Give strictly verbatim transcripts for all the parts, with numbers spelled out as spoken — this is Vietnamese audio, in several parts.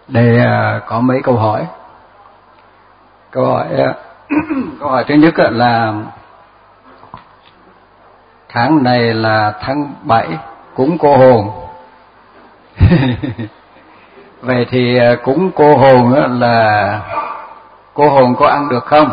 Đây có mấy câu hỏi. Câu hỏi câu hỏi thứ nhất là tháng này là tháng bảy cúng cô hồn. Vậy thì cúng cô hồn là cô hồn có ăn được không?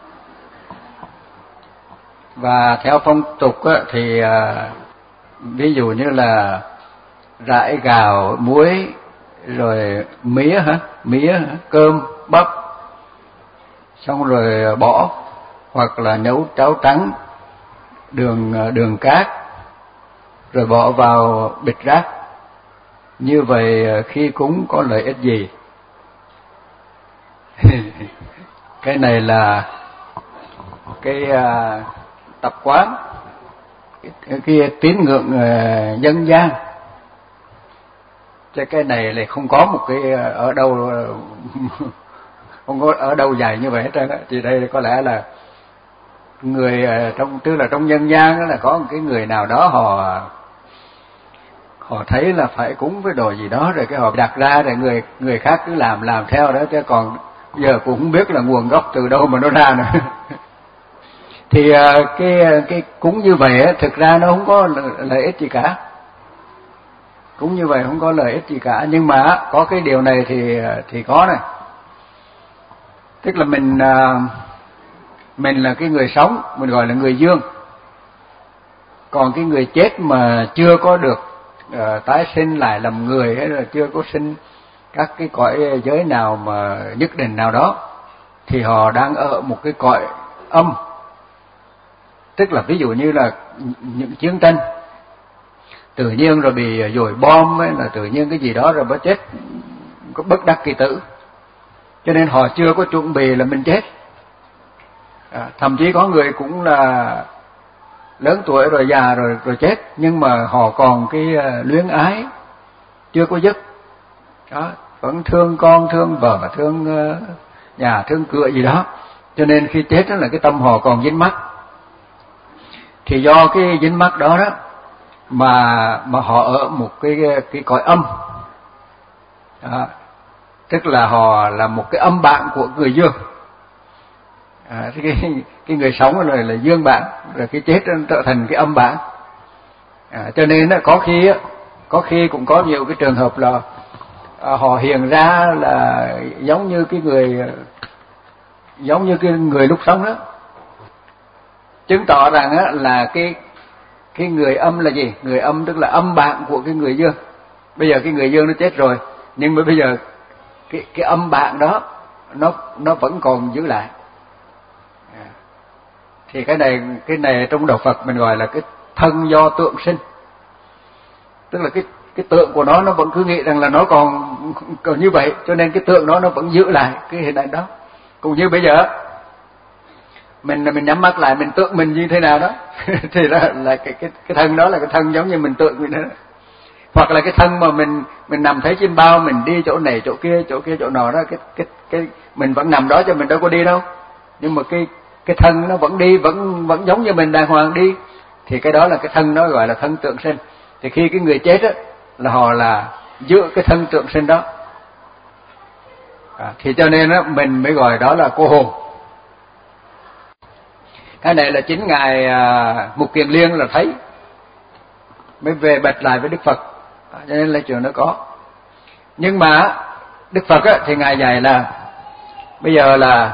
Và theo phong tục thì ví dụ như là rải gạo, muối, rồi mía hả? Mía, hả? Cơm, bắp, xong rồi bỏ, hoặc là nấu cháo trắng, đường đường cát, rồi bỏ vào bịch rác. Như vậy khi cúng có lợi ích gì? Cái này là cái uh, tập quán, cái, cái tín ngưỡng uh, dân gian. Chứ cái này lại không có một cái ở đâu không có ở đâu dạy như vậy hết trơn á. Thì đây có lẽ là người trong tức là trong dân gian đó là có một cái người nào đó họ họ thấy là phải cúng với đồ gì đó, rồi cái họ đặt ra, rồi người người khác cứ làm làm theo đó, chứ còn giờ cũng không biết là nguồn gốc từ đâu mà nó ra nữa. Thì cái cái cúng như vậy á, thực ra nó không có lợi ích gì cả. Cúng như vậy không có lợi ích gì cả, nhưng mà có cái điều này thì thì có này. Tức là mình mình là cái người sống, mình gọi là người dương. Còn cái người chết mà chưa có được uh, tái sinh lại làm người, hay là chưa có sinh các cái cõi giới nào mà nhất định nào đó, thì họ đang ở một cái cõi âm. Tức là ví dụ như là những chiến tranh tự nhiên rồi bị dội bom ấy, là tự nhiên cái gì đó rồi mới chết, có bất đắc kỳ tử, cho nên họ chưa có chuẩn bị là mình chết. À, thậm chí có người cũng là lớn tuổi rồi, già rồi rồi chết, nhưng mà họ còn cái uh, luyến ái chưa có dứt đó, vẫn thương con, thương vợ, thương uh, nhà, thương cửa gì đó, cho nên khi chết đó là cái tâm họ còn dính mắc. Thì do cái dính mắc đó đó mà mà họ ở một cái cái cõi âm đó. Tức là họ là một cái âm bạn của người dương. À, cái cái người sống rồi là dương bạn, rồi cái chết trở thành cái âm bạn. À, cho nên có khi có khi cũng có nhiều cái trường hợp là à, họ hiện ra là giống như cái người giống như cái người lúc sống đó, chứng tỏ rằng á, là cái cái người âm là gì? Người âm tức là âm bạn của cái người dương. Bây giờ cái người dương nó chết rồi, nhưng mà bây giờ cái cái âm bạn đó nó nó vẫn còn giữ lại. À, thì cái này cái này trong đạo Phật mình gọi là cái thân do tượng sinh. Tức là cái cái tượng của nó nó vẫn cứ nghĩ rằng là nó còn còn như vậy, cho nên cái tượng đó nó vẫn giữ lại cái hình ảnh đó. Cũng như bây giờ mình mình nhắm mắt lại, mình tượng mình như thế nào đó thì là là cái cái cái thân đó là cái thân giống như mình tượng mình đó. Hoặc là cái thân mà mình mình nằm thấy chim bao, mình đi chỗ này chỗ kia chỗ kia chỗ nọ đó, cái cái cái mình vẫn nằm đó chứ mình đâu có đi đâu, nhưng mà cái cái thân nó vẫn đi, vẫn vẫn giống như mình đàng hoàng đi, thì cái đó là cái thân đó gọi là thân tượng sinh. Thì khi cái người chết á là họ là giữ cái thân tượng sinh đó. À, thì cho nên á mình mới gọi đó là cô hồn. Cái này là chính ngài à, Mục Kiền Liên là thấy mới về bạch lại với Đức Phật, à, cho nên là chuyện nó có. Nhưng mà Đức Phật á, thì ngài dạy là bây giờ là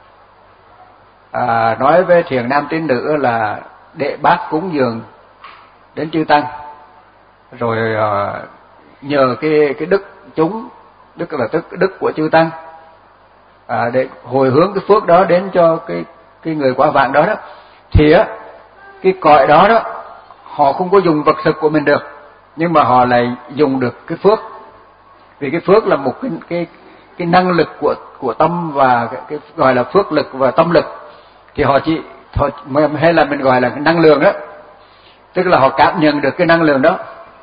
à, nói với thiền nam tín nữ là để bác cúng dường đến chư tăng, rồi à, nhờ cái cái đức chúng, đức là tức đức của chư tăng, à, để hồi hướng cái phước đó đến cho cái cái người quả vạn đó đó, thì á cái cõi đó đó họ không có dùng vật thực của mình được, nhưng mà họ lại dùng được cái phước. Vì cái phước là một cái cái cái năng lực của của tâm, và cái, cái gọi là phước lực và tâm lực. Thì họ chỉ họ, hay là mình gọi là cái năng lượng đó, tức là họ cảm nhận được cái năng lượng đó.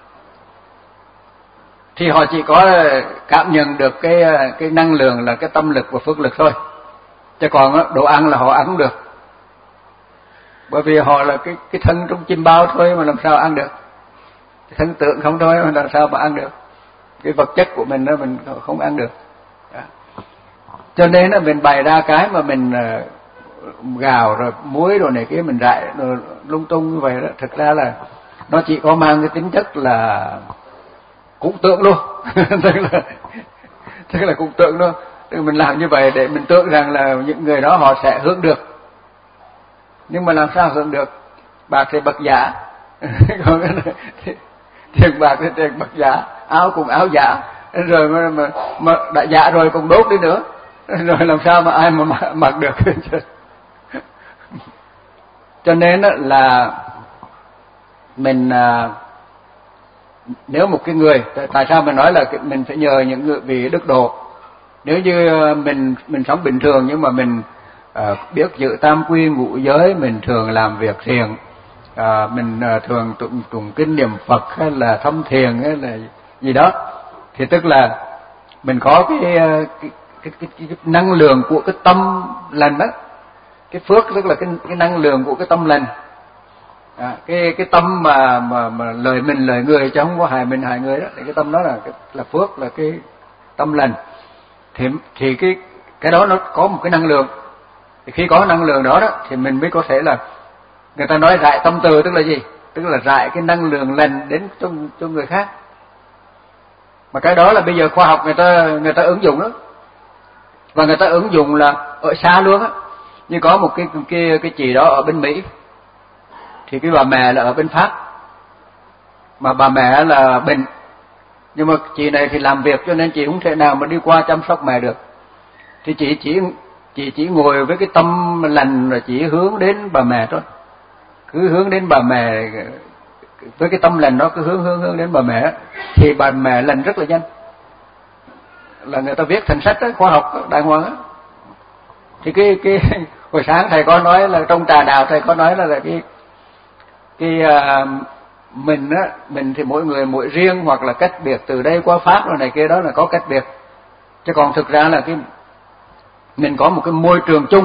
Thì họ chỉ có cảm nhận được cái cái năng lượng là cái tâm lực và phước lực thôi, chứ còn đồ ăn là họ ăn không được, bởi vì họ là cái cái thân trong chim bao thôi mà làm sao ăn được, cái thân tượng không thôi mà làm sao mà ăn được. cái vật chất của mình đó mình không ăn được. Đó. Cho nên là mình bày ra cái mà mình gạo rồi muối rồi này kia mình rải rồi lung tung như vậy đó, thực ra là nó chỉ có mang cái tính chất là cũng tưởng luôn. tức là tức là cũng tưởng luôn. Tức mình làm như vậy để mình tưởng rằng là những người đó họ sẽ hưởng được, nhưng mà làm sao hưởng được? Bạc thì bạc giả, còn tiền bạc thì tiền bạc giả, áo cùng áo giả, rồi mà, mà, mà đã giả rồi còn đốt đi nữa, rồi làm sao mà ai mà mặc được? Cho nên là mình nếu một cái người, tại sao mình nói là mình phải nhờ những người vị đức độ? Nếu như mình mình sống bình thường nhưng mà mình uh, biết giữ tam quy ngũ giới, mình thường làm việc thiện, uh, mình uh, thường tụng tụng kinh niệm Phật hay là thâm thiền hay là gì đó, thì tức là mình có cái cái, cái, cái, cái năng lượng của cái tâm lành đó, cái phước tức là cái, cái năng lượng của cái tâm lành. À, cái cái tâm mà mà mà lời mình lời người chứ không có hại mình hại người đó, thì cái tâm đó là cái, là phước, là cái tâm lành. Thì thì cái cái đó nó có một cái năng lượng. Thì khi có năng lượng đó đó thì mình mới có thể là, người ta nói rải tâm từ tức là gì? Tức là rải cái năng lượng lành đến cho cho người khác. Mà cái đó là bây giờ khoa học người ta người ta ứng dụng đó. Và người ta ứng dụng là ở xa luôn á. Như có một cái cái cái chị đó ở bên Mỹ, thì cái bà mẹ là ở bên Pháp, mà bà mẹ là bệnh, nhưng mà chị này thì làm việc cho nên chị không thể nào mà đi qua chăm sóc mẹ được. Thì chị chỉ chị chỉ ngồi với cái tâm lành rồi chỉ hướng đến bà mẹ thôi, cứ hướng đến bà mẹ với cái tâm lành đó, cứ hướng hướng hướng đến bà mẹ, thì bà mẹ lành rất là nhanh. Là người ta viết thành sách đó, khoa học đàng hoàng á. Thì cái cái hồi sáng thầy có nói là trong trà đạo thầy có nói là, là cái cái uh, mình á, mình thì mỗi người mỗi riêng hoặc là cách biệt, từ đây qua Pháp rồi này kia đó là có cách biệt, chứ còn thực ra là cái mình có một cái môi trường chung.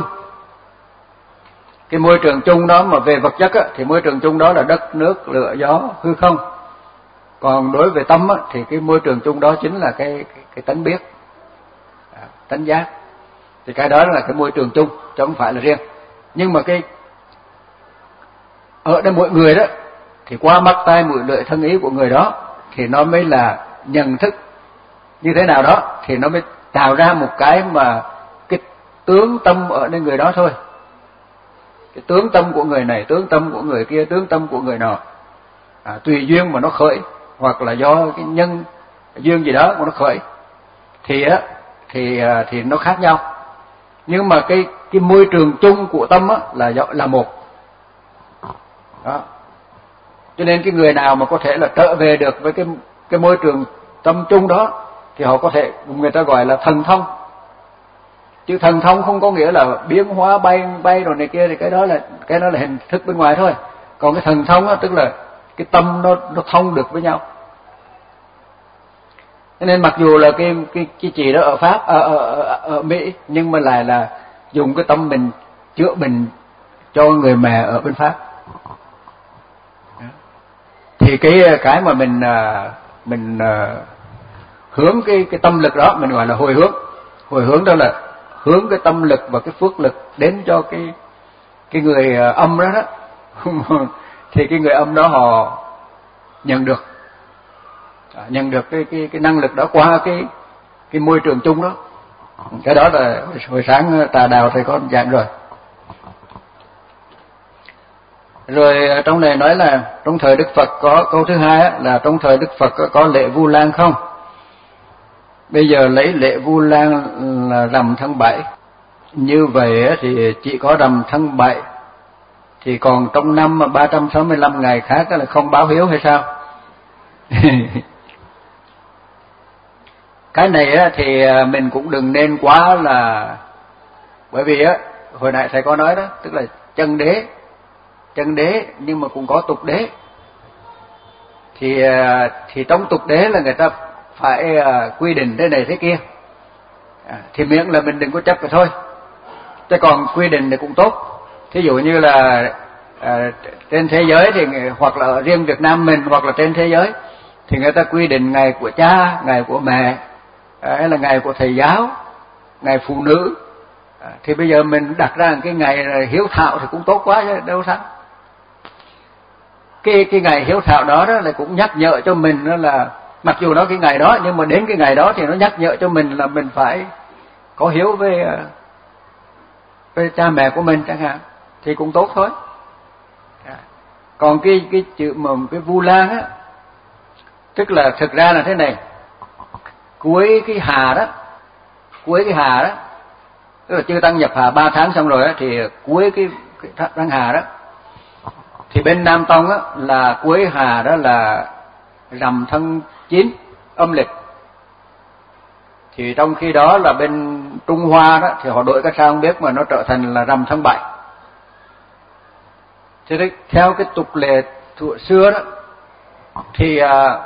Cái môi trường chung đó mà về vật chất á, thì môi trường chung đó là đất nước lửa gió hư không. Còn đối với tâm á, thì cái môi trường chung đó chính là cái cái, cái tánh biết, à, tánh giác. Thì cái đó là cái môi trường chung chứ không phải là riêng. Nhưng mà cái ở đây mỗi người đó thì qua mắt tai mũi lưỡi thân ý của người đó thì nó mới là nhận thức như thế nào đó, thì nó mới tạo ra một cái mà cái tướng tâm ở nơi người đó thôi. Cái tướng tâm của người này, tướng tâm của người kia, tướng tâm của người nọ, à, tùy duyên mà nó khởi, hoặc là do cái nhân duyên gì đó mà nó khởi, thì á thì thì nó khác nhau. Nhưng mà cái cái môi trường chung của tâm á là là một. Đó. Cho nên cái người nào mà có thể là trở về được với cái cái môi trường tâm chung đó thì họ có thể, người ta gọi là thần thông. Chứ thần thông không có nghĩa là biến hóa bay bay rồi này kia, thì cái đó là cái đó là hình thức bên ngoài thôi. Còn cái thần thông á tức là cái tâm nó nó thông được với nhau. Cho nên mặc dù là cái cái cái chị đó ở Pháp ở, ở, ở, ở Mỹ, nhưng mà lại là dùng cái tâm mình chữa bệnh cho người mẹ ở bên Pháp. Thì cái cái mà mình mình hướng cái cái tâm lực đó mình gọi là hồi hướng. Hồi hướng đó là hướng cái tâm lực và cái phước lực đến cho cái cái người âm đó đó. Thì cái người âm đó họ nhận được nhận được cái cái cái năng lực đó qua cái cái môi trường chung đó. Cái đó là hồi sáng Tà Đạo thầy có giảng rồi. Rồi trong này nói là trong thời Đức Phật có câu thứ hai là trong thời Đức Phật có, có lễ Vu Lan không? Bây giờ lấy lễ Vu Lan là rằm tháng bảy. Như vậy thì chỉ có rằm tháng bảy, thì còn trong năm ba trăm sáu mươi lăm ngày khác là không báo hiếu hay sao? Cái này thì mình cũng đừng nên quá là, bởi vì á hồi nãy thầy có nói đó, tức là chân đế chân đế nhưng mà cũng có tục đế. Thì thì trong tục đế là người ta phải quy định thế này thế kia, à, thì miễn là mình đừng có chấp cái thôi. Chứ còn quy định thì cũng tốt. Thí dụ như là à, trên thế giới thì hoặc là ở riêng Việt Nam mình hoặc là trên thế giới thì người ta quy định ngày của cha, ngày của mẹ, hay là ngày của thầy giáo, ngày phụ nữ. Thì bây giờ mình đặt ra cái ngày hiếu thảo thì cũng tốt quá chứ đâu sao. Cái cái ngày hiếu thảo đó đó là cũng nhắc nhở cho mình đó là mặc dù nó cái ngày đó nhưng mà đến cái ngày đó thì nó nhắc nhở cho mình là mình phải có hiếu với với cha mẹ của mình chẳng hạn, thì cũng tốt thôi. Còn cái cái chữ mà cái Vu Lan á, tức là thực ra là thế này, cuối cái hà đó, cuối cái hà đó, tức là chư tăng nhập hà ba tháng xong rồi á, thì cuối cái, cái tháng hà đó, thì bên Nam Tông á là cuối hà đó là rằm tháng chín âm lịch. Thì trong khi đó là bên Trung Hoa đó thì họ đổi cái sao không biết mà nó trở thành là rằm tháng bảy. Thế đấy, theo cái tục lệ thuở xưa đó thì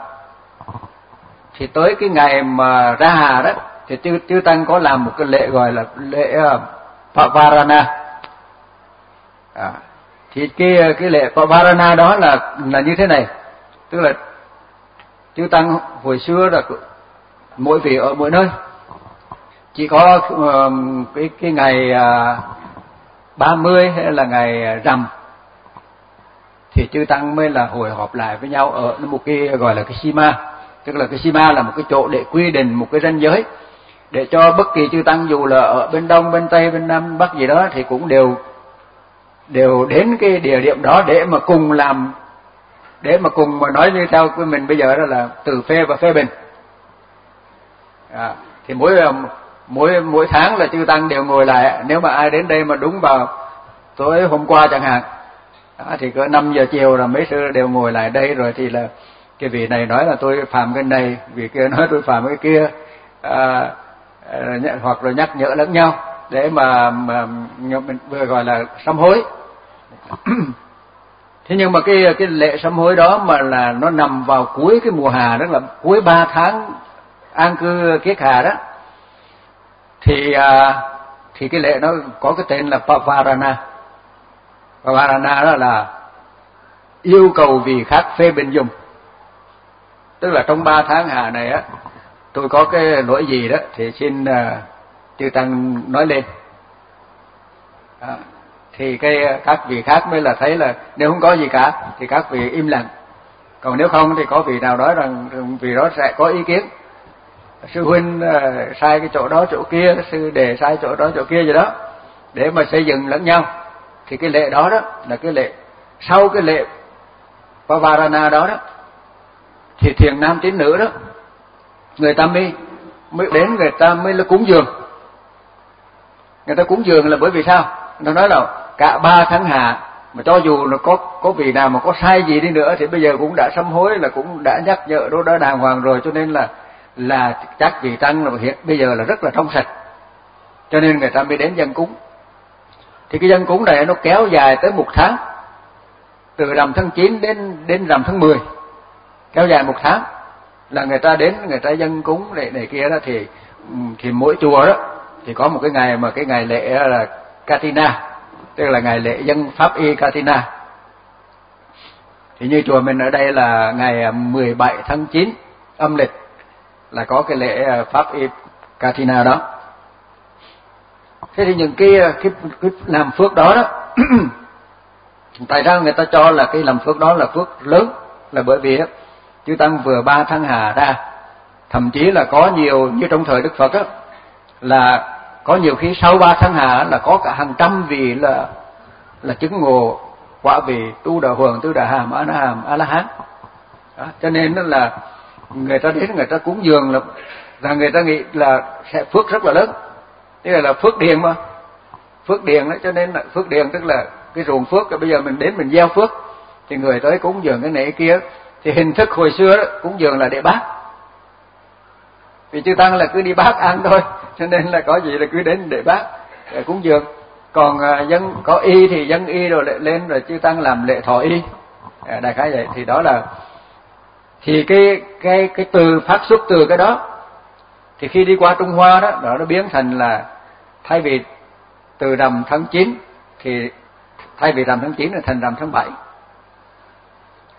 thì tới cái ngày mà ra hà đó thì chư, chư tăng có làm một cái lễ gọi là lễ Pavarana. À, thì cái cái lễ Pavarana đó là là như thế này, tức là chư tăng hồi xưa là mỗi vị ở mỗi nơi, chỉ có uh, cái cái ngày uh, ba mươi hay là ngày rằm thì chư tăng mới là hội họp lại với nhau ở một cái gọi là cái sima, tức là cái sima là một cái chỗ để quy định một cái ranh giới để cho bất kỳ chư tăng dù là ở bên đông, bên tây, bên nam, bắc gì đó thì cũng đều đều đến cái địa điểm đó để mà cùng làm, để mà cùng mà nói như theo của mình bây giờ đó là từ phê và phê bình. À, thì mỗi mỗi mỗi tháng là chư tăng đều ngồi lại, nếu mà ai đến đây mà đúng vào tối hôm qua chẳng hạn, à, thì cỡ năm giờ chiều là mấy sư đều ngồi lại đây, rồi thì là cái vị này nói là tôi phạm cái này, vị kia nói tôi phạm cái kia, à, à, hoặc là nhắc nhở lẫn nhau để mà, mà mình vừa gọi là sám hối. Thế nhưng mà cái cái lễ sám hối đó mà là nó nằm vào cuối cái mùa hà, tức là cuối ba tháng an cư kiết hà đó, thì à, thì cái lễ nó có cái tên là Pavarana. Pavarana đó là yêu cầu vị khác phê bình dùng, tức là trong ba tháng hà này á, tôi có cái lỗi gì đó thì xin uh, chư tăng nói lên. À, thì cái các vị khác mới là thấy là nếu không có gì cả thì các vị im lặng, còn nếu không thì có vị nào nói rằng vị đó sẽ có ý kiến, sư huynh uh, sai cái chỗ đó chỗ kia, sư đề sai chỗ đó chỗ kia gì đó, để mà xây dựng lẫn nhau. Thì cái lễ đó đó là cái lễ sau cái lễ Pavarana đó đó thì thiền nam tín nữ đó người ta mới mới đến, người ta mới là cúng dường. Người ta cúng dường là bởi vì sao? Người ta nói là cả ba tháng hà mà cho dù nó có có vị nào mà có sai gì đi nữa thì bây giờ cũng đã sám hối, là cũng đã nhắc nhở đó đã đàng hoàng rồi, cho nên là là chắc vị tăng là hiện bây giờ là rất là trong sạch, cho nên người ta mới đến dân cúng. Thì cái dân cúng này nó kéo dài tới một tháng, từ rằm tháng chín đến đến rằm tháng mười, kéo dài một tháng là người ta đến, người ta dân cúng để này kia đó. Thì thì mỗi chùa đó thì có một cái ngày mà cái ngày lễ là Katina, tức là ngày lễ dân pháp y Katina. Thì như chùa mình ở đây là ngày mười bảy tháng chín âm lịch là có cái lễ pháp y Katina đó. Thế thì những cái cái, cái làm phước đó đó tại sao người ta cho là cái làm phước đó là phước lớn, là bởi vì chư tăng vừa ba tháng hà ra, thậm chí là có nhiều như trong thời Đức Phật á, là có nhiều khi sau ba tháng hà là có cả hàng trăm vị là là chứng ngộ quả vị tu đà hoàng, tu đà hàm, a la hàm, a la hán. Cho nên đó là người ta đến người ta cúng dường là là người ta nghĩ là sẽ phước rất là lớn. Thế là, là phước điền mà, phước điền đó, cho nên là phước điền tức là cái ruộng phước. Bây giờ mình đến mình gieo phước thì người tới cúng dường cái này cái kia, thì hình thức hồi xưa đó cúng dường là để bác, vì chư tăng là cứ đi bác ăn thôi, cho nên là có gì là cứ đến để bác để cúng dường. Còn uh, dân có y thì dân y rồi lại lên rồi chư tăng làm lễ thọ y, à, đại khái vậy. Thì đó là thì cái cái cái từ phát xuất từ cái đó, thì khi đi qua Trung Hoa đó, đó nó biến thành là thay vì từ rằm tháng chín thì thay vì rằm tháng chín là thành rằm tháng bảy. Đó.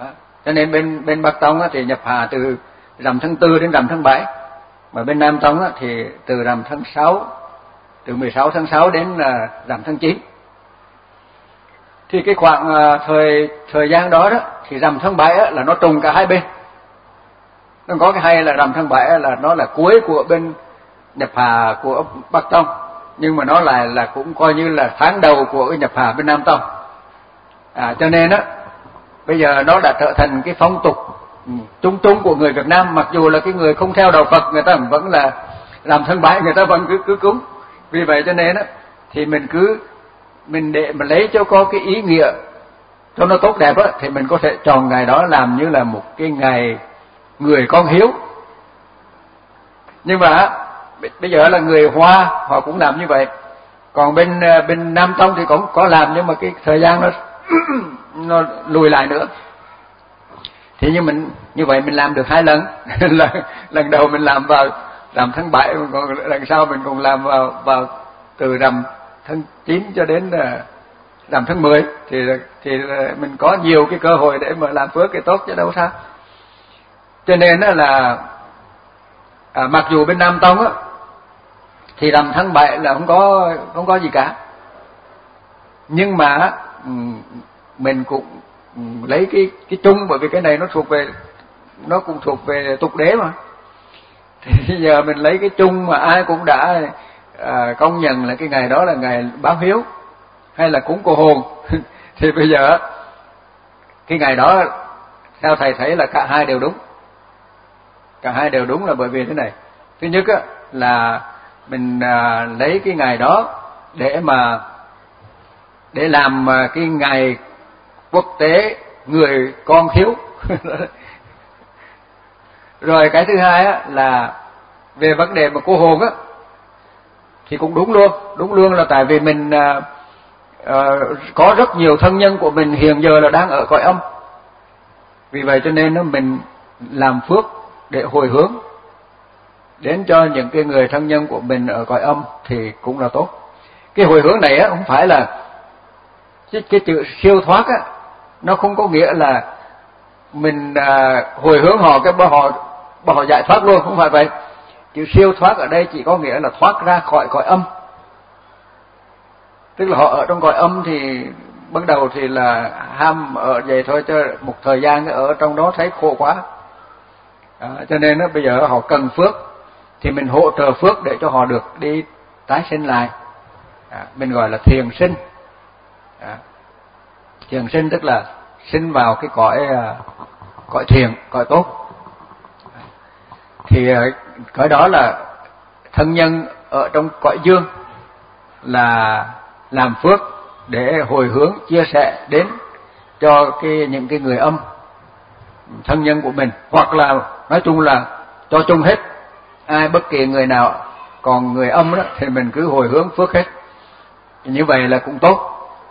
Cho nên bên bên Bắc Tông á, thì nhập hà từ rằm tháng tư đến rằm tháng bảy, mà bên Nam Tông á, thì từ rằm tháng sáu, từ mười sáu tháng sáu đến là rằm tháng chín. Thì cái khoảng uh, thời thời gian đó đó thì rằm tháng bảy á, là nó trùng cả hai bên. Nó có cái hay là rằm tháng bảy là nó là cuối của bên nhập hà của Bắc Tông, nhưng mà nó lại là cũng coi như là tháng đầu của cái nhập hà bên Nam Tông. À, cho nên á bây giờ nó đã trở thành cái phong tục chung chung của người Việt Nam, mặc dù là cái người không theo đạo Phật người ta vẫn là rằm tháng bảy người ta vẫn cứ cứ cúng. Vì vậy cho nên á thì mình cứ mình để mà lấy cho có cái ý nghĩa cho nó tốt đẹp á, thì mình có thể chọn ngày đó làm như là một cái ngày người con hiếu. Nhưng mà bây giờ là người Hoa họ cũng làm như vậy, còn bên bên Nam Tông thì cũng có làm, nhưng mà cái thời gian nó nó lùi lại nữa. Thì như mình như vậy mình làm được hai lần. lần lần đầu mình làm vào rằm tháng bảy, còn lần sau mình còn làm vào vào từ rằm tháng chín cho đến rằm tháng mười, thì thì mình có nhiều cái cơ hội để mà làm phước cái tốt chứ đâu sao. Cho nên đó là à, mặc dù bên Nam Tông á thì rằm tháng bảy là không có không có gì cả, nhưng mà mình cũng lấy cái cái chung, bởi vì cái này nó thuộc về nó cũng thuộc về tục đế mà. Thì bây giờ mình lấy cái chung mà ai cũng đã à, công nhận là cái ngày đó là ngày báo hiếu hay là cúng cô hồn thì bây giờ cái ngày đó theo thầy thấy là cả hai đều đúng. Cả hai đều đúng là bởi vì thế này. Thứ nhất á, là mình à, lấy cái ngày đó để mà để làm cái ngày quốc tế người con hiếu. Rồi cái thứ hai á, là về vấn đề mà cô hồn á thì cũng đúng luôn. Đúng luôn là tại vì mình à, à, có rất nhiều thân nhân của mình hiện giờ là đang ở cõi âm. Vì vậy cho nên nó mình làm phước để hồi hướng đến cho những cái người thân nhân của mình ở cõi âm thì cũng là tốt. Cái hồi hướng này á không phải là cái, cái chữ siêu thoát á, nó không có nghĩa là mình à, hồi hướng họ cái bao họ bao họ giải thoát luôn, không phải vậy. Chữ siêu thoát ở đây chỉ có nghĩa là thoát ra khỏi cõi âm. Tức là họ ở trong cõi âm thì ban đầu thì là ham ở vậy thôi, cho một thời gian ở trong đó thấy khổ quá. À, cho nên đó, bây giờ họ cần phước thì mình hỗ trợ phước để cho họ được đi tái sinh lại. À, mình gọi là thiền sinh. À, thiền sinh tức là sinh vào cái cõi cõi thiền, cõi tốt. Thì cái đó là thân nhân ở trong cõi dương là làm phước để hồi hướng chia sẻ đến cho cái những cái người âm thân nhân của mình, hoặc là nói chung là cho chung hết, ai bất kỳ người nào còn người âm đó thì mình cứ hồi hướng phước hết. Như vậy là cũng tốt.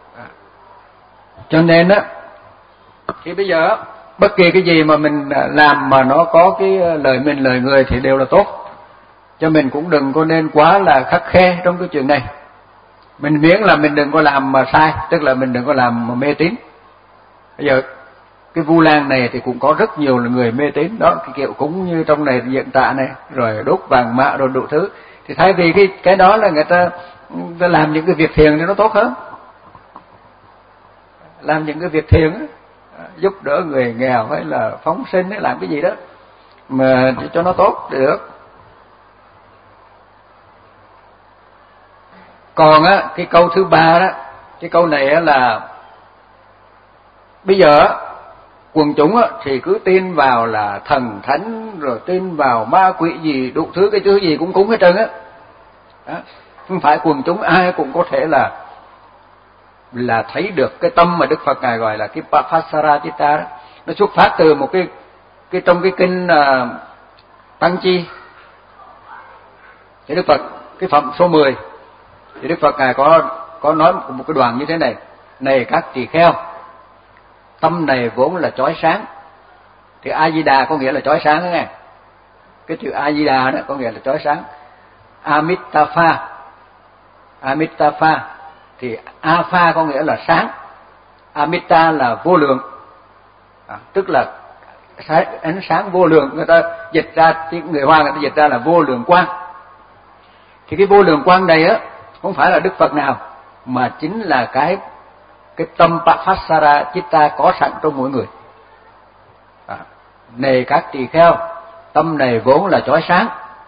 Cho nên á thì bây giờ bất kỳ cái gì mà mình làm mà nó có cái lời mình lời người thì đều là tốt. Cho mình cũng đừng có nên quá là khắt khe trong cái chuyện này. Mình miễn là mình đừng có làm mà sai, tức là mình đừng có làm mà mê tín. Bây giờ cái Vu Lan này thì cũng có rất nhiều người mê tín đó, cái kiểu cũng như trong này diện tạ này, rồi đốt vàng mã rồi đủ thứ. Thì thay vì cái cái đó là người ta, người ta làm những cái việc thiền thì nó tốt hơn. Làm những cái việc thiền giúp đỡ người nghèo hay là phóng sinh hay làm cái gì đó mà cho nó tốt thì được. Còn á cái câu thứ ba đó, cái câu này á là bây giờ quần chúng á thì cứ tin vào là thần thánh, rồi tin vào ma quỷ gì đủ thứ, cái thứ gì cũng cúng hết trơn á. Đó. Không phải quần chúng ai cũng có thể là là thấy được cái tâm mà Đức Phật ngài gọi là cái Pasarajita đó. Nó xuất phát từ một cái cái trong cái kinh uh, Tăng Chi. Thì Đức Phật cái phẩm số mười thì Đức Phật ngài có có nói một, một cái đoạn như thế này: này các tỳ kheo, tâm này vốn là chói sáng. Thì A Di Đà có nghĩa là chói sáng đó nghe. Cái chữ A Di Đà đó có nghĩa là chói sáng. Amitabha, Amitabha thì Apha có nghĩa là sáng, Amita là vô lượng, à, tức là ánh sáng vô lượng, người ta dịch ra, người Hoa người ta dịch ra là vô lượng quang. Thì cái vô lượng quang này á không phải là Đức Phật nào, mà chính là cái cái tâm Pasara Chitta có sẵn trong mỗi người. À, này các tỳ kheo, tâm này vốn là chói sáng,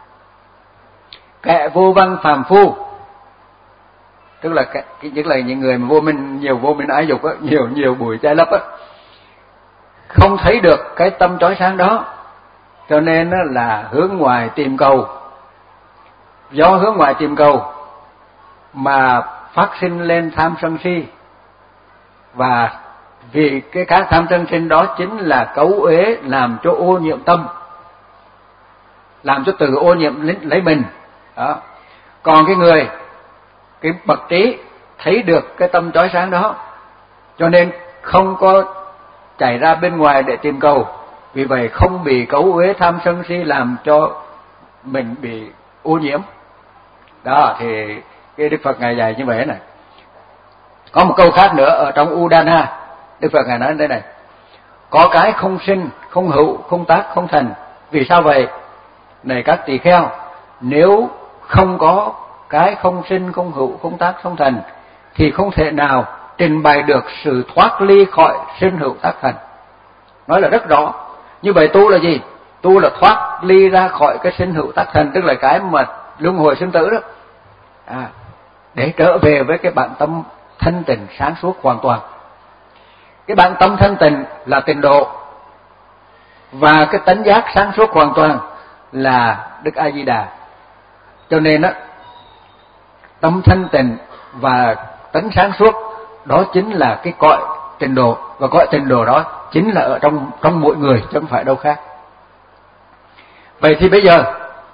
kẻ vô văn phàm phu, tức là cái, tức là những người mà vô minh, nhiều vô minh ái dục á, nhiều nhiều bụi che lấp á, không thấy được cái tâm chói sáng đó, cho nên là hướng ngoài tìm cầu. Do hướng ngoài tìm cầu mà phát sinh lên tham sân si, và vì cái các tham sân sinh đó chính là cấu uế làm cho ô nhiễm tâm, làm cho tự ô nhiễm lấy mình đó. Còn cái người cái bậc trí thấy được cái tâm chói sáng đó, cho nên không có chạy ra bên ngoài để tìm cầu, vì vậy không bị cấu uế tham sân si làm cho mình bị ô nhiễm. Đó thì cái Đức Phật ngài dạy như vậy này. Có một câu khác nữa ở trong Udana, Đức Phật ngài nói thế này: có cái không sinh, không hữu, không tác, không thành. Vì sao vậy? Này các tỳ kheo, nếu không có cái không sinh, không hữu, không tác, không thành thì không thể nào trình bày được sự thoát ly khỏi sinh hữu tác thành. Nói là rất rõ. Như vậy tu là gì? Tu là thoát ly ra khỏi cái sinh hữu tác thành, tức là cái mà luân hồi sinh tử đó. À, để trở về với cái bản tâm thanh tịnh sáng suốt hoàn toàn. Cái bản tâm thanh tịnh là tịnh độ, và cái tánh giác sáng suốt hoàn toàn là Đức A Di Đà. Cho nên á, tâm thanh tịnh và tánh sáng suốt đó chính là cái cõi tịnh độ, và cõi tịnh độ đó chính là ở trong trong mỗi người chứ không phải đâu khác. Vậy thì bây giờ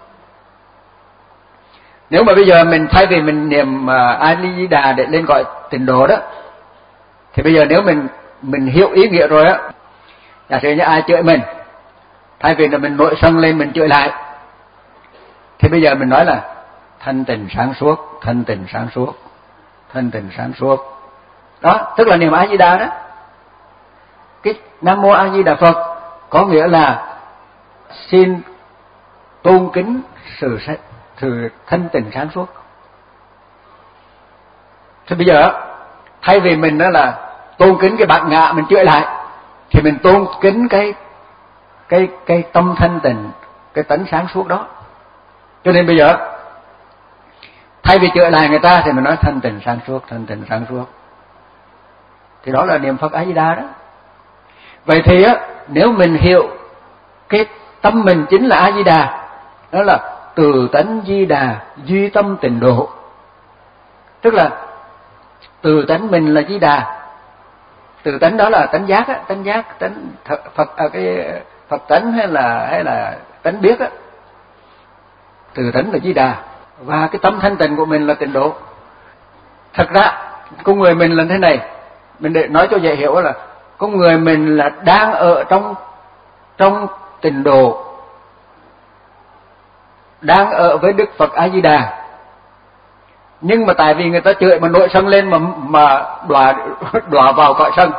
nếu mà bây giờ mình thay vì mình niệm uh, A Di Đà để lên cõi tịnh độ đó, thì bây giờ nếu mình mình hiểu ý nghĩa rồi á, giả sử như ai chửi mình, thay vì là mình nổi sân lên mình chửi lại, thì bây giờ mình nói là thanh tịnh sáng suốt, thanh tịnh sáng suốt, thanh tịnh sáng suốt. Đó, tức là niệm A Di Đà đó. Cái Nam Mô A Di Đà Phật có nghĩa là xin tôn kính sự sự thanh tịnh sáng suốt. Thì bây giờ thay vì mình đó là tôn kính cái bản ngã mình chửi lại, thì mình tôn kính cái cái cái tâm thanh tịnh, cái tánh sáng suốt đó. Cho nên bây giờ thay vì chửi lại người ta thì mình nói thanh tịnh sáng suốt, thanh tịnh sáng suốt. Thì đó là niệm Phật A Di Đà đó. Vậy thì á, nếu mình hiểu cái tâm mình chính là A Di Đà, đó là từ tánh Di Đà duy tâm tịnh độ, tức là từ tánh mình là Di Đà, từ tánh đó là tánh giác á, tánh giác, tánh Phật, à, cái Phật tánh hay là hay là tánh biết á, từ tánh là Di Đà, và cái tâm thanh tịnh của mình là tịnh độ. Thật ra con người mình là thế này, mình để nói cho dễ hiểu là con người mình là đang ở trong trong tịnh độ, đang ở với Đức Phật A Di Đà, nhưng mà tại vì người ta chửi mà nổi sân lên mà mà đọa đọa vào cõi sân,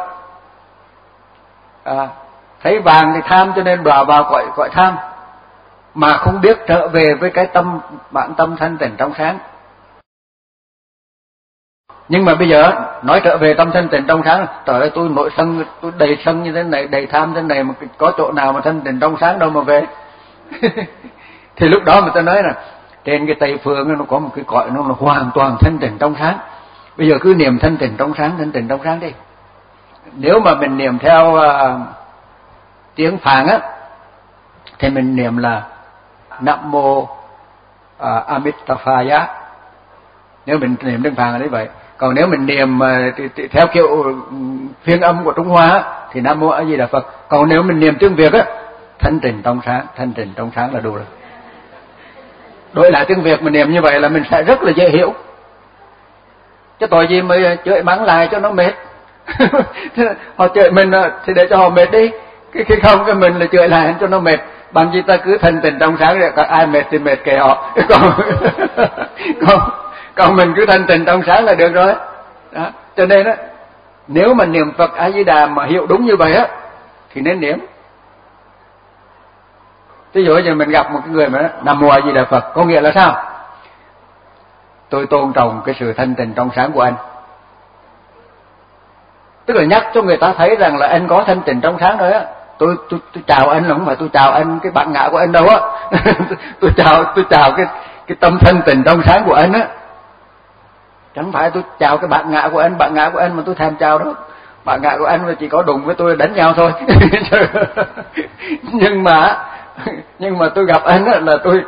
à, thấy vàng thì tham cho nên đọa vào cõi cõi tham, mà không biết trở về với cái tâm bản tâm thanh tịnh trong sáng. Nhưng mà bây giờ nói trở về tâm thanh tịnh trong sáng, trời ơi tôi nổi sân, tôi đầy sân như thế này, đầy tham thế này, mà có chỗ nào mà thanh tịnh trong sáng đâu mà về. Thì lúc đó người ta nói là trên cái Tây Phương nó có một cái cõi nó là hoàn toàn thanh tịnh trong sáng. Bây giờ cứ niệm thanh tịnh trong sáng, thanh tịnh trong sáng đi. Nếu mà mình niệm theo uh, tiếng Phạn á, thì mình niệm là Nam Mô uh, Amitabhaya. Nếu mình niệm tiếng Phạn là như vậy. Còn nếu mình niệm uh, theo kiểu phiên âm của Trung Hoa á, thì Nam Mô A Di Đà Phật. Còn nếu mình niệm tiếng Việt á, thanh tịnh trong sáng, thanh tịnh trong sáng là đủ rồi. Đổi lại tiếng Việt mình niệm như vậy là mình sẽ rất là dễ hiểu. Chứ tội gì mà chửi mắng lại cho nó mệt. Họ chửi mình thì để cho họ mệt đi. Cái khi không cái mình là chửi lại cho nó mệt. Bằng gì ta cứ thanh tịnh trong sáng rồi, ai mệt thì mệt kệ họ. Còn, còn, còn mình cứ thanh tịnh trong sáng là được rồi. Đó. Cho nên á, nếu mà niệm Phật A Di Đà mà hiểu đúng như vậy á, thì nên niệm. Ví dụ như mình gặp một cái người mà nói Nam Mô A Di Đà Phật, có nghĩa là sao? Tôi tôn trọng cái sự thanh tịnh trong sáng của anh. Tức là nhắc cho người ta thấy rằng là anh có thanh tịnh trong sáng rồi á. Tôi, tôi tôi chào anh là không phải tôi chào anh cái bản ngã của anh đâu á. tôi chào tôi chào cái cái tâm thanh tịnh trong sáng của anh á. Chẳng phải tôi chào cái bản ngã của anh, bản ngã của anh mà tôi thèm chào đó. Bản ngã của anh mà chỉ có đụng với tôi đánh nhau thôi. nhưng mà nhưng mà tôi gặp anh á là tôi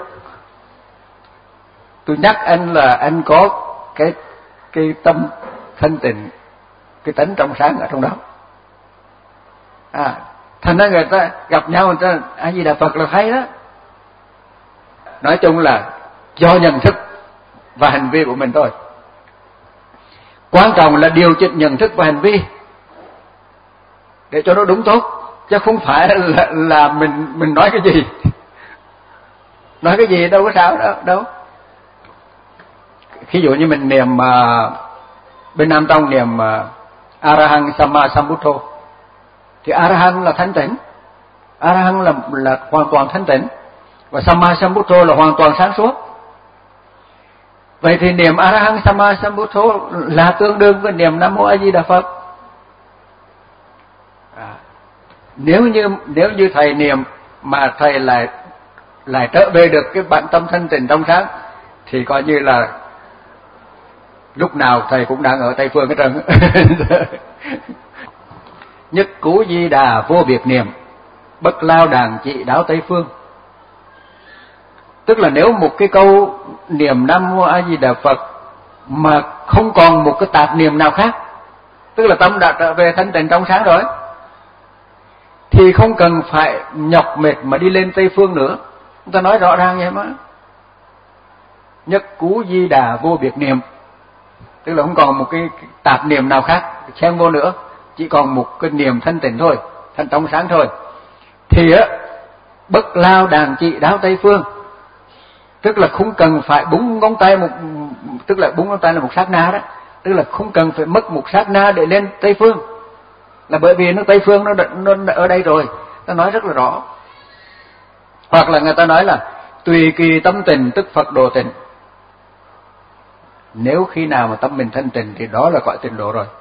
tôi nhắc anh là anh có cái cái tâm thanh tịnh, cái tánh trong sáng ở trong đó. À, thành ra người ta gặp nhau người ta A Di Đà Phật là hay đó. Nói chung là do nhận thức và hành vi của mình thôi. Quan trọng là điều chỉnh nhận thức và hành vi để cho nó đúng tốt, chứ không phải là, là mình mình nói cái gì nói cái gì đâu có sao đâu đâu. Ví dụ như mình niệm uh, bên Nam Tông niệm uh, Arahant Samma Sambuddho, thì Arahant là thanh tịnh, Arahant là là hoàn toàn thanh tịnh, và Samma Sambuddho là hoàn toàn sáng suốt. Vậy thì niệm Arahant Samma Sambuddho là tương đương với niệm Nam Mô A Di Đà Phật. À, nếu như nếu như thầy niệm mà thầy lại lại trở về được cái bản tâm thanh tịnh trong sáng thì coi như là lúc nào thầy cũng đang ở Tây Phương hết trơn. Nhất cú Di Đà vô biệt niệm, bất lao đàn trị đáo Tây Phương. Tức là nếu một cái câu niệm Nam Mô A Di Đà Phật mà không còn một cái tạp niệm nào khác, tức là tâm đã trở về thanh tịnh trong sáng rồi, thì không cần phải nhọc mệt mà đi lên Tây Phương nữa. Chúng ta nói rõ ràng vậy mà. Nhất cú Di Đà vô biệt niệm, tức là không còn một cái tạp niệm nào khác xen vô nữa, chỉ còn một cái niệm thanh tịnh thôi, thanh trong sáng thôi. Thì á, bất lao đàn trị đáo Tây Phương, tức là không cần phải búng ngón tay một, tức là búng ngón tay là một sát na đó, tức là không cần phải mất một sát na để lên Tây Phương, là bởi vì nó Tây Phương nó, nó ở đây rồi, ta nói rất là rõ. Hoặc là người ta nói là tùy kỳ tâm tình tức Phật độ tịnh. Nếu khi nào mà tâm mình thanh tịnh thì đó là gọi tịnh độ rồi.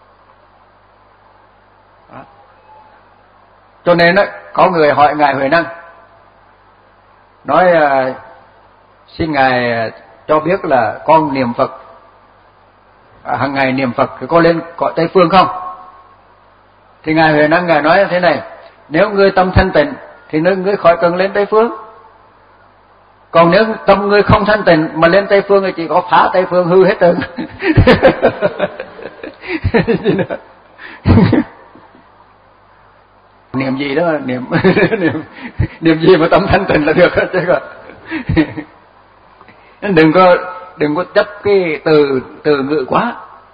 Đó. Cho nên đó, có người hỏi Ngài Huệ Năng, nói uh, xin Ngài cho biết là con niệm Phật, à, hàng ngày niệm Phật thì có lên cõi Tây Phương không? Thì Ngài Huệ Năng Ngài nói thế này: nếu ngươi tâm thanh tịnh thì ngươi khỏi cần lên Tây Phương. Còn nếu tâm ngươi không thanh tịnh mà lên Tây Phương thì chỉ có phá Tây Phương hư hết rồi. Niệm gì đó, niệm niệm niệm gì mà tâm thanh tịnh là được hết chứ còn. Đừng có đừng có chấp cái từ từ ngữ quá,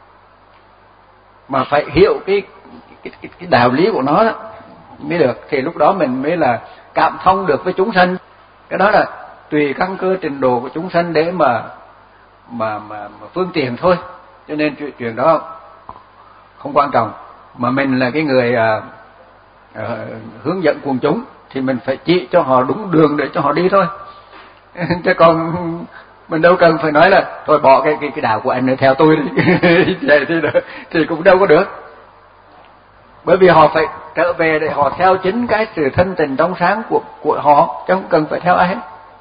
mà phải hiểu cái cái cái, cái đạo lý của nó đó mới được, thì lúc đó mình mới là cảm thông được với chúng sanh. Cái đó là tùy căn cơ trình độ của chúng sanh để mà mà mà, mà phương tiện thôi. Cho nên chuyện, chuyện đó không quan trọng, mà mình là cái người à, à, hướng dẫn quần chúng thì mình phải chỉ cho họ đúng đường để cho họ đi thôi. Chứ còn mình đâu cần phải nói là thôi bỏ cái cái cái đạo của anh để theo tôi đi. Vậy thì thì cũng đâu có được. Bởi vì họ phải trở về để họ theo chính cái sự thanh tịnh trong sáng của của họ, chứ không cần phải theo ai hết.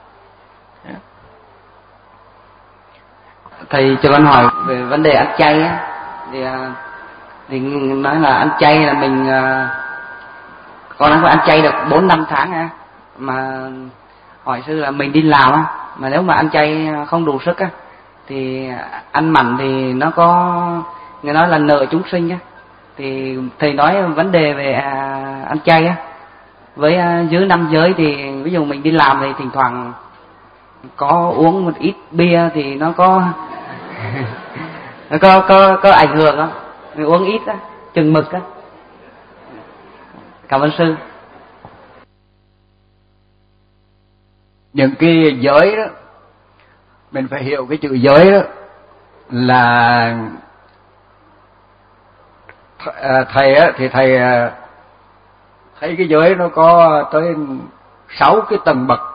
Thầy cho con hỏi về vấn đề ăn chay á, thì thì nói là ăn chay là mình con đang có ăn chay được bốn năm tháng á, mà hỏi sư là mình đi làm á, mà nếu mà ăn chay không đủ sức á thì ăn mặn thì nó có, người nói là nợ chúng sinh á, thì thầy nói vấn đề về ăn chay á, với dưới năm giới thì ví dụ mình đi làm thì thỉnh thoảng có uống một ít bia thì nó có nó có có có ảnh hưởng không? Mình uống ít á, chừng mực á. Cảm ơn sư. Những cái giới đó mình phải hiểu cái chữ giới đó là thầy á, thì thầy thấy cái giới nó có tới sáu cái tầng bậc,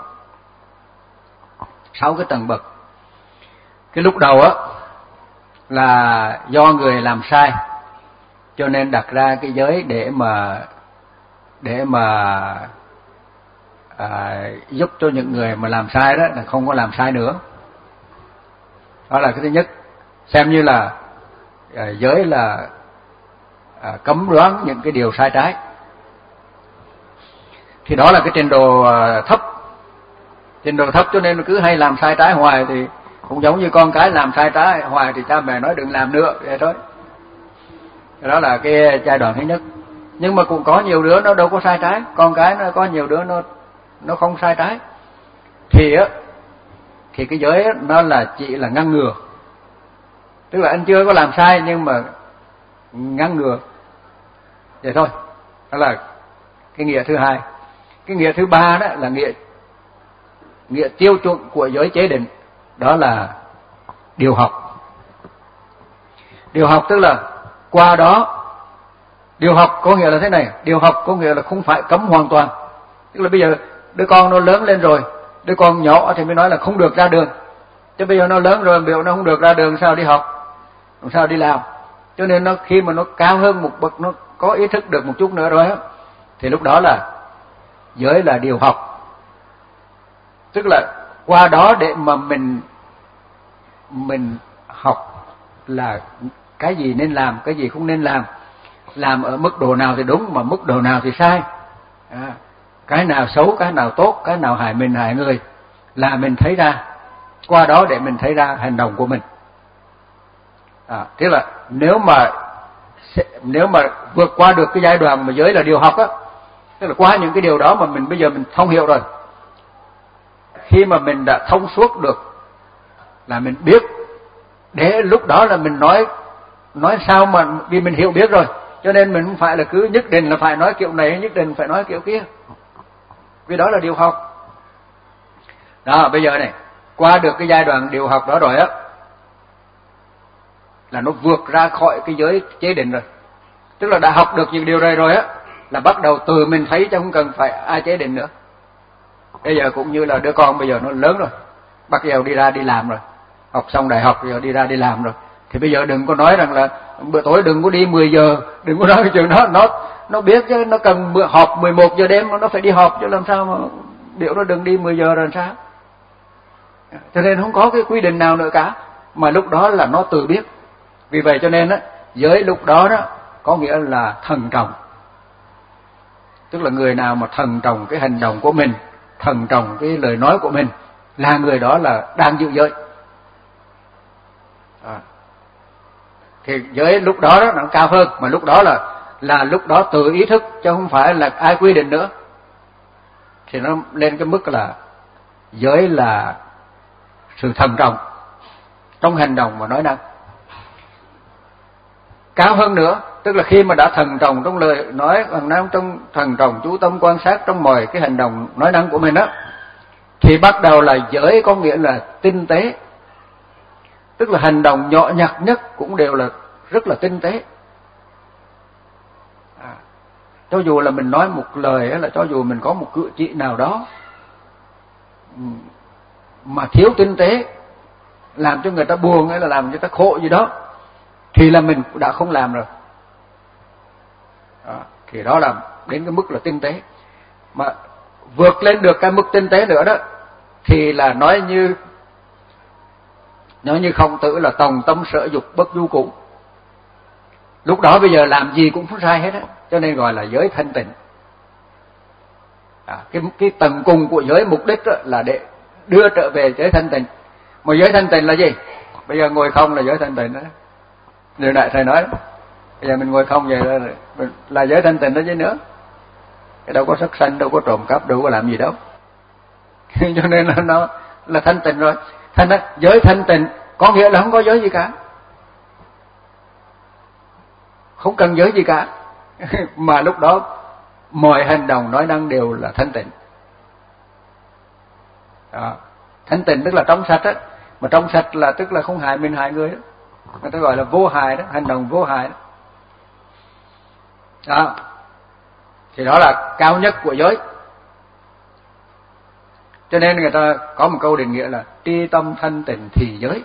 sáu cái tầng bậc. Cái lúc đầu á là do người làm sai cho nên đặt ra cái giới để mà để mà à, giúp cho những người mà làm sai đó là không có làm sai nữa. Đó là cái thứ nhất, xem như là à, giới là à, cấm đoán những cái điều sai trái. Thì đó là cái trình độ à, thấp, trình độ thấp cho nên cứ hay làm sai trái hoài, thì cũng giống như con cái làm sai trái hoài thì cha mẹ nói đừng làm nữa vậy thôi. Đó là cái giai đoạn thứ nhất. Nhưng mà cũng có nhiều đứa nó đâu có sai trái, con cái nó có nhiều đứa nó nó không sai trái. Thì á thì cái giới á, nó là chỉ là ngăn ngừa. Tức là anh chưa có làm sai nhưng mà ngăn ngừa vậy thôi. Đó là cái nghĩa thứ hai. Cái nghĩa thứ ba đó là nghĩa nghĩa tiêu chuẩn của giới chế định, đó là điều học. Điều học tức là qua đó, điều học có nghĩa là thế này, điều học có nghĩa là không phải cấm hoàn toàn. Tức là bây giờ đứa con nó lớn lên rồi, đứa con nhỏ thì mới nói là không được ra đường. Chứ bây giờ nó lớn rồi, biểu nó không được ra đường sao đi học, làm sao đi làm. Cho nên nó khi mà nó cao hơn một bậc, nó có ý thức được một chút nữa rồi á, thì lúc đó là giới là điều học. Tức là qua đó để mà mình mình học là cái gì nên làm, cái gì không nên làm, làm ở mức độ nào thì đúng mà mức độ nào thì sai, à, cái nào xấu, cái nào tốt, cái nào hại mình hại người là mình thấy ra. Qua đó để mình thấy ra hành động của mình. À, tức là nếu mà nếu mà vượt qua được cái giai đoạn mà giới là điều học á, tức là qua những cái điều đó mà mình bây giờ mình thông hiểu rồi, khi mà mình đã thông suốt được là mình biết, để lúc đó là mình nói nói sao mà vì mình hiểu biết rồi, cho nên mình không phải là cứ nhất định là phải nói kiểu này, nhất định phải nói kiểu kia, vì đó là điều học. Đó, bây giờ này, qua được cái giai đoạn điều học đó rồi á, là nó vượt ra khỏi cái giới chế định rồi. Tức là đã học được những điều này rồi á, là bắt đầu từ mình thấy chứ không cần phải ai chế định nữa. Bây giờ cũng như là đứa con bây giờ nó lớn rồi, bắt đầu đi ra đi làm rồi, học xong đại học rồi đi ra đi làm rồi, thì bây giờ đừng có nói rằng là bữa tối đừng có đi mười giờ, đừng có nói cái chuyện đó. Nó nó biết chứ, nó cần họp mười một giờ đêm nó phải đi họp, chứ làm sao mà biểu nó đừng đi mười giờ rồi sao. Cho nên không có cái quy định nào nữa cả, mà lúc đó là nó tự biết. Vì vậy cho nên á, giới lúc đó đó có nghĩa là thần trọng. Tức là người nào mà thần trọng cái hành động của mình, thần trọng cái lời nói của mình, là người đó là đang giữ giới. À. Thì giới lúc đó đó nó cao hơn, mà lúc đó là là lúc đó tự ý thức chứ không phải là ai quy định nữa. Thì nó lên cái mức là giới là sự thần trọng trong hành động và nói năng. Cao hơn nữa, tức là khi mà đã thần trọng trong lời nói bằng năng, trong thần trọng chú tâm quan sát trong mọi cái hành động nói năng của mình đó, thì bắt đầu là giới có nghĩa là tinh tế. Tức là hành động nhỏ nhặt nhất cũng đều là rất là tinh tế. À, cho dù là mình nói một lời, là cho dù mình có một cử chỉ nào đó mà thiếu tinh tế, làm cho người ta buồn hay là làm cho người ta khổ gì đó, thì là mình đã không làm rồi. À, thì đó là đến cái mức là tinh tế. Mà vượt lên được cái mức tinh tế nữa đó, thì là nói như nói như Khổng Tử là tòng tâm sở dục bất du cụ. Lúc đó bây giờ làm gì cũng không sai hết á, cho nên gọi là giới thanh tịnh. À, cái cái tầng cùng của giới mục đích đó là để đưa trở về giới thanh tịnh. Mà giới thanh tịnh là gì? Bây giờ ngồi không là giới thanh tịnh đó. Điều đại thầy nói, bây giờ mình ngồi không vậy là, là giới thanh tịnh đó chứ nữa. Cái đâu có sát sanh, đâu có trộm cắp, đâu có làm gì đâu. Cho nên là nó là thanh tịnh rồi. Thanh đó, giới thanh tịnh có nghĩa là không có giới gì cả, không cần giới gì cả. Mà lúc đó mọi hành động nói năng đều là thanh tịnh. Đó. Thanh tịnh tức là trong sạch á, mà trong sạch là tức là không hại mình hại người đó. Người ta gọi là vô hại đó, hành động vô hại đó. Đó. Thì đó là cao nhất của giới. Cho nên người ta có một câu định nghĩa là tri tâm thanh tịnh thì giới.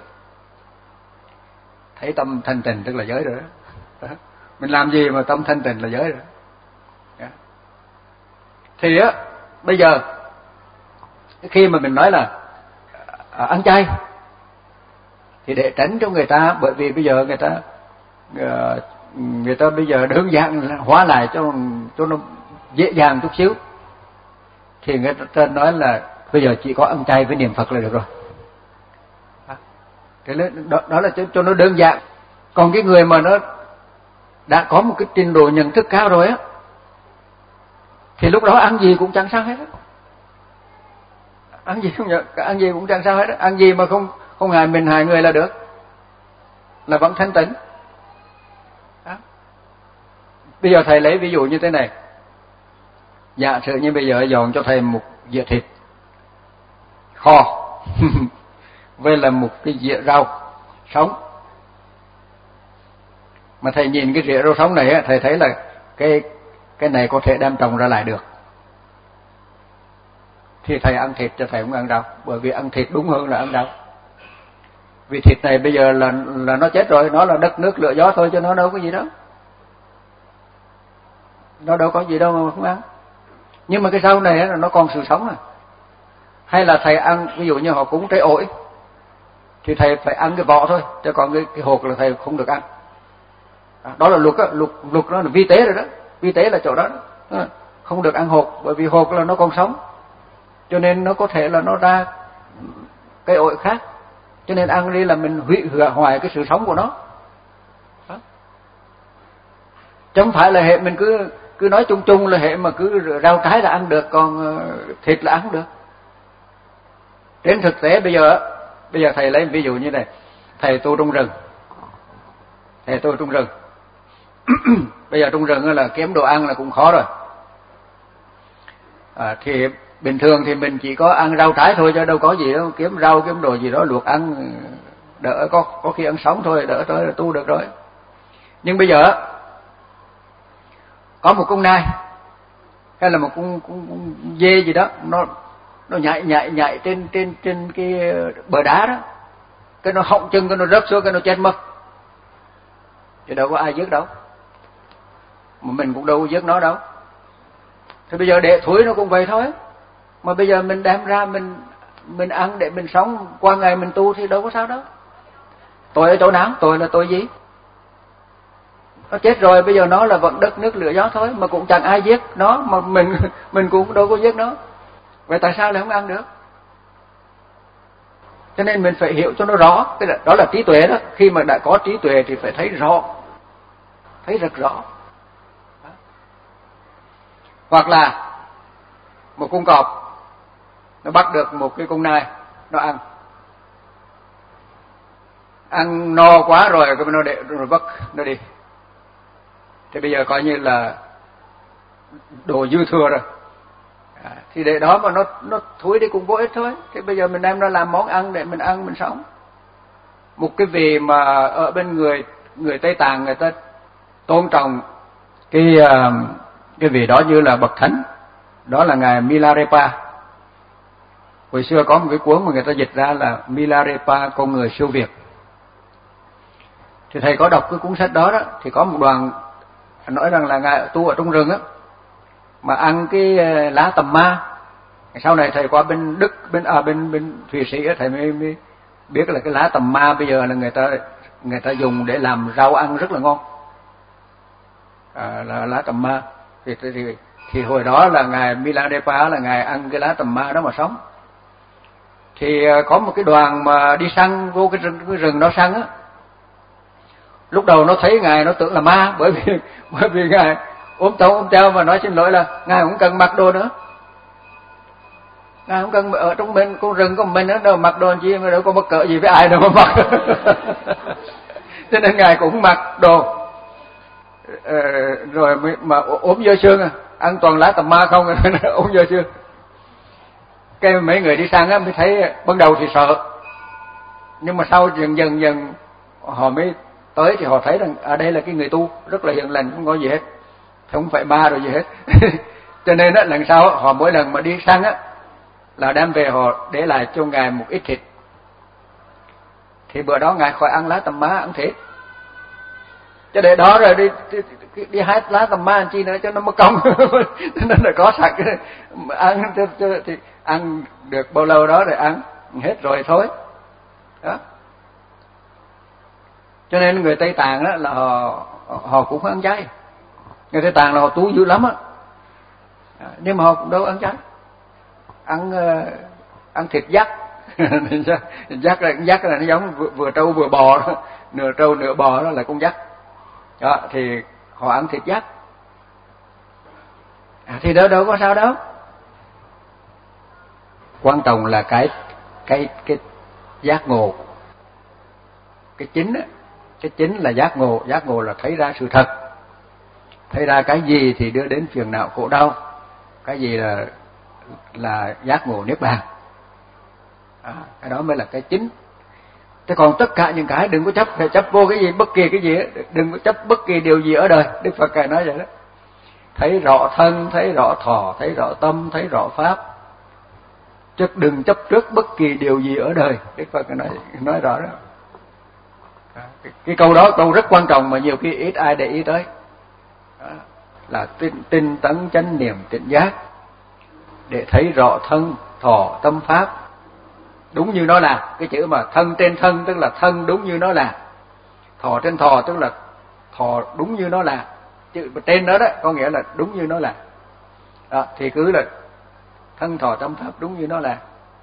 Thấy tâm thanh tịnh tức là giới rồi đó. Đó. Mình làm gì mà tâm thanh tịnh là giới rồi. Đó. Thì á, bây giờ khi mà mình nói là à, ăn chay thì để tránh cho người ta, bởi vì bây giờ người ta người ta bây giờ đơn giản hóa lại cho cho nó dễ dàng chút xíu, thì người ta nói là bây giờ chỉ có ăn chay với niệm Phật là được rồi. Cái đó, đó là cho, cho nó đơn giản. Còn cái người mà nó đã có một cái trình độ nhận thức cao rồi á, thì lúc đó ăn gì cũng chẳng sao hết á. Ăn gì không nhận, ăn gì cũng chẳng sao hết á. Ăn gì mà không không hại mình hại người là được, là vẫn thanh tịnh. Đó. Bây giờ thầy lấy ví dụ như thế này. Giả sử như bây giờ dọn cho thầy một dĩa thịt kho với là một cái dĩa rau sống, mà thầy nhìn cái dĩa rau sống này thầy thấy là cái cái này có thể đem trồng ra lại được, thì thầy ăn thịt cho thầy không ăn rau, bởi vì ăn thịt đúng hơn là ăn rau. Vì thịt này bây giờ là là nó chết rồi, nó là đất nước lửa gió thôi, chứ nó đâu có gì đó, nó đâu có gì đâu mà không ăn. Nhưng mà cái rau này là nó còn sự sống à. Hay là thầy ăn, ví dụ như họ cúng trái ổi thì thầy phải ăn cái vỏ thôi, chứ còn cái, cái hột là thầy không được ăn. Đó là luật á, luật luật đó là vi tế rồi đó, vi tế là chỗ đó, đó. Không được ăn hột, bởi vì hột là nó còn sống, cho nên nó có thể là nó ra cái ổi khác, cho nên ăn đi là mình hủy hoại cái sự sống của nó. Đó. Chứ không phải là hệ mình cứ cứ nói chung chung là hệ mà cứ rau trái là ăn được, còn thịt là ăn được. Trên thực tế bây giờ bây giờ thầy lấy ví dụ như này, thầy tu trong rừng, thầy tu trong rừng bây giờ trong rừng là kiếm đồ ăn là cũng khó rồi. À, thì bình thường thì mình chỉ có ăn rau trái thôi, chứ đâu có gì đâu, kiếm rau kiếm đồ gì đó luộc ăn đỡ, có có khi ăn sống thôi, đỡ tới là tu được rồi. Nhưng bây giờ có một con nai hay là một con, con, con dê gì đó, nó nó nhảy nhảy nhảy trên trên trên cái bờ đá đó, cái nó họng chân, cái nó rớt xuống, cái nó chết mất, chứ đâu có ai giết đâu, mà mình cũng đâu có giết nó đâu. Thì bây giờ để thúi nó cũng vậy thôi, mà bây giờ mình đem ra mình mình ăn để mình sống qua ngày mình tu thì đâu có sao đâu. Tội ở chỗ nào? Tội là tội gì? Nó chết rồi, bây giờ nó là vận đất nước lửa gió thôi, mà cũng chẳng ai giết nó, mà mình mình cũng đâu có giết nó. Vậy tại sao lại không ăn được? Cho nên mình phải hiểu cho nó rõ, cái đó là trí tuệ đó. Khi mà đã có trí tuệ thì phải thấy rõ, thấy rất rõ. Đó. Hoặc là một con cọp nó bắt được một cái con nai, nó ăn ăn no quá rồi, cái nó để rồi vất nó đi, thì bây giờ coi như là đồ dư thừa rồi. À, thì để đó mà nó nó thúi đi cũng vô ích thôi. Thì bây giờ mình đem nó làm món ăn để mình ăn mình sống. Một cái vị mà ở bên người người Tây Tạng người ta tôn trọng cái cái vị đó như là bậc thánh, đó là ngài Milarepa. Hồi xưa có một cái cuốn mà người ta dịch ra là Milarepa con người siêu việt. Thì thầy có đọc cái cuốn sách đó đó, thì có một đoạn nói rằng là ngài tu ở trong rừng á, mà ăn cái lá tầm ma. Sau này thầy qua bên Đức, bên à bên bên Thụy Sĩ thầy mới, mới biết là cái lá tầm ma bây giờ là người ta người ta dùng để làm rau ăn rất là ngon. À, là lá tầm ma. Thì, thì thì hồi đó là ngài Milarepa là ngài ăn cái lá tầm ma đó mà sống. Thì có một cái đoàn mà đi săn vô cái rừng, cái rừng đó săn á. Lúc đầu nó thấy ngài nó tưởng là ma, bởi vì bởi vì ngài ốm tấu ốm teo mà nói xin lỗi là ngài không cần mặc đồ nữa, ngài không cần ở trong bên con rừng của mình nữa đâu mặc đồ chi, mà đâu có mắc cỡ gì với ai đâu mà mặc cho nên ngài cũng mặc đồ ờ, rồi mà ốm dơ xương à, ăn toàn lá tầm ma không ốm dơ xương. Cái mấy người đi sang á mới thấy, ban đầu thì sợ, nhưng mà sau dần dần dần họ mới tới thì họ thấy rằng ở đây là cái người tu rất là hiền lành, không có gì hết, không phải ma rồi gì hết cho nên á lần sau họ mỗi lần mà đi săn á là đem về họ để lại cho Ngài một ít thịt. Thì bữa đó Ngài khỏi ăn lá tầm má, ăn thịt. Cho để đó rồi đi đi, đi, đi hái lá tầm má ăn chi nữa cho nó mất công. Nên là có sẵn ăn thì ăn được bao lâu đó rồi ăn hết rồi thôi. Đó. Cho nên người Tây Tạng đó là họ họ cũng không ăn chay. Người Tây Tạng là họ tú dữ lắm á. Nhưng mà họ cũng đâu ăn chay. Ăn uh, ăn thịt dắt. Dắt là dắt là nó giống vừa, vừa trâu vừa bò đó. Nửa trâu nửa bò đó là con dắt. Đó thì họ ăn thịt dắt. À, thì đâu đâu có sao đâu. Quan trọng là cái cái cái giác ngộ. Cái chính á, cái chính là giác ngộ, giác ngộ là thấy ra sự thật. Thấy ra cái gì thì đưa đến phiền não khổ đau, cái gì là là giác ngộ niết bàn. À, cái đó mới là cái chính. Thế còn tất cả những cái đừng có chấp, phải chấp vô cái gì, bất kỳ cái gì, đừng có chấp bất kỳ điều gì ở đời. Đức Phật Ngài nói vậy đó. Thấy rõ thân, thấy rõ thọ, thấy rõ tâm, thấy rõ pháp. Chứ đừng chấp trước bất kỳ điều gì ở đời. Đức Phật nói nói rõ đó. Cái, cái câu đó câu rất quan trọng mà nhiều khi ít ai để ý tới. Đó, là tinh, tinh tấn chánh niệm tỉnh giác để thấy rõ thân, thọ, tâm pháp đúng như nó là. Cái chữ mà thân trên thân tức là thân đúng như nó là, thọ trên thọ tức là thọ đúng như nó là. Chữ trên đó đó có nghĩa là đúng như nó là. Đó, thì cứ là thân thọ tâm pháp đúng như nó là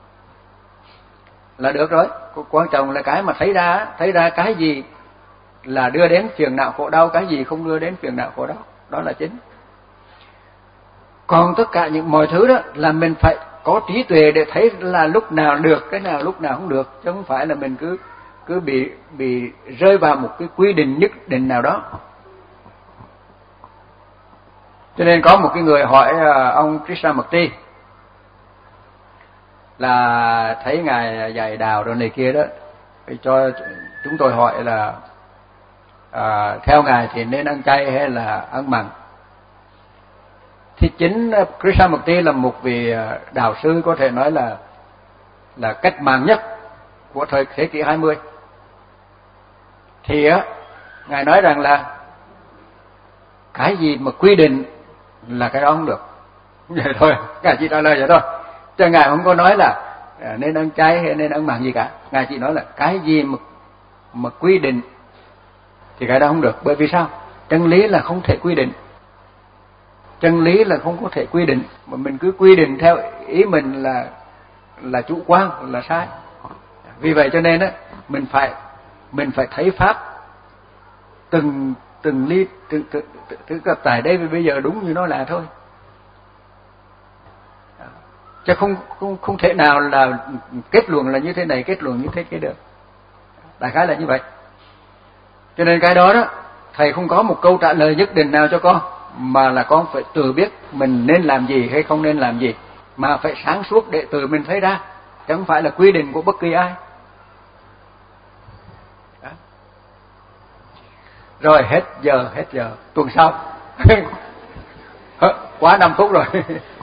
là được rồi. Quan trọng là cái mà thấy ra, thấy ra cái gì là đưa đến phiền não khổ đau, cái gì không đưa đến phiền não khổ đau, đó là chính. Còn tất cả những mọi thứ đó là mình phải có trí tuệ để thấy là lúc nào được, cái nào lúc nào không được, chứ không phải là mình cứ cứ bị bị rơi vào một cái quy định nhất định nào đó. Cho nên có một cái người hỏi ông Krishnamurti là thấy Ngài dạy đạo rồi này kia đó, cho chúng tôi hỏi là à, theo Ngài thì nên ăn chay hay là ăn mặn. Thì chính Krishnamurti là một vị đạo sư có thể nói là là cách mạng nhất của thời thế kỷ hai mươi. Thì á, Ngài nói rằng là cái gì mà quy định là cái đó không được. Vậy thôi, Ngài chỉ trả lời vậy thôi. Chứ Ngài không có nói là nên ăn chay hay nên ăn mặn gì cả. Ngài chỉ nói là cái gì mà mà quy định thì cái đó không được. Bởi vì sao? Chân lý là không thể quy định. Chân lý là không có thể quy định, mà mình cứ quy định theo ý mình là là chủ quan, là sai. Vì vậy cho nên á, mình phải mình phải thấy pháp từng từng ly từng từng từng gặp tại đây bây giờ đúng như nó là thôi. Chứ không không không thể nào là kết luận là như thế này, kết luận như thế kia được. Đại khái là như vậy. Cho nên cái đó đó, thầy không có một câu trả lời nhất định nào cho con, mà là con phải tự biết mình nên làm gì hay không nên làm gì, mà phải sáng suốt để tự mình thấy ra, chứ không phải là quy định của bất kỳ ai. Đó. Rồi hết giờ, hết giờ, tuần sau. Quá năm phút rồi.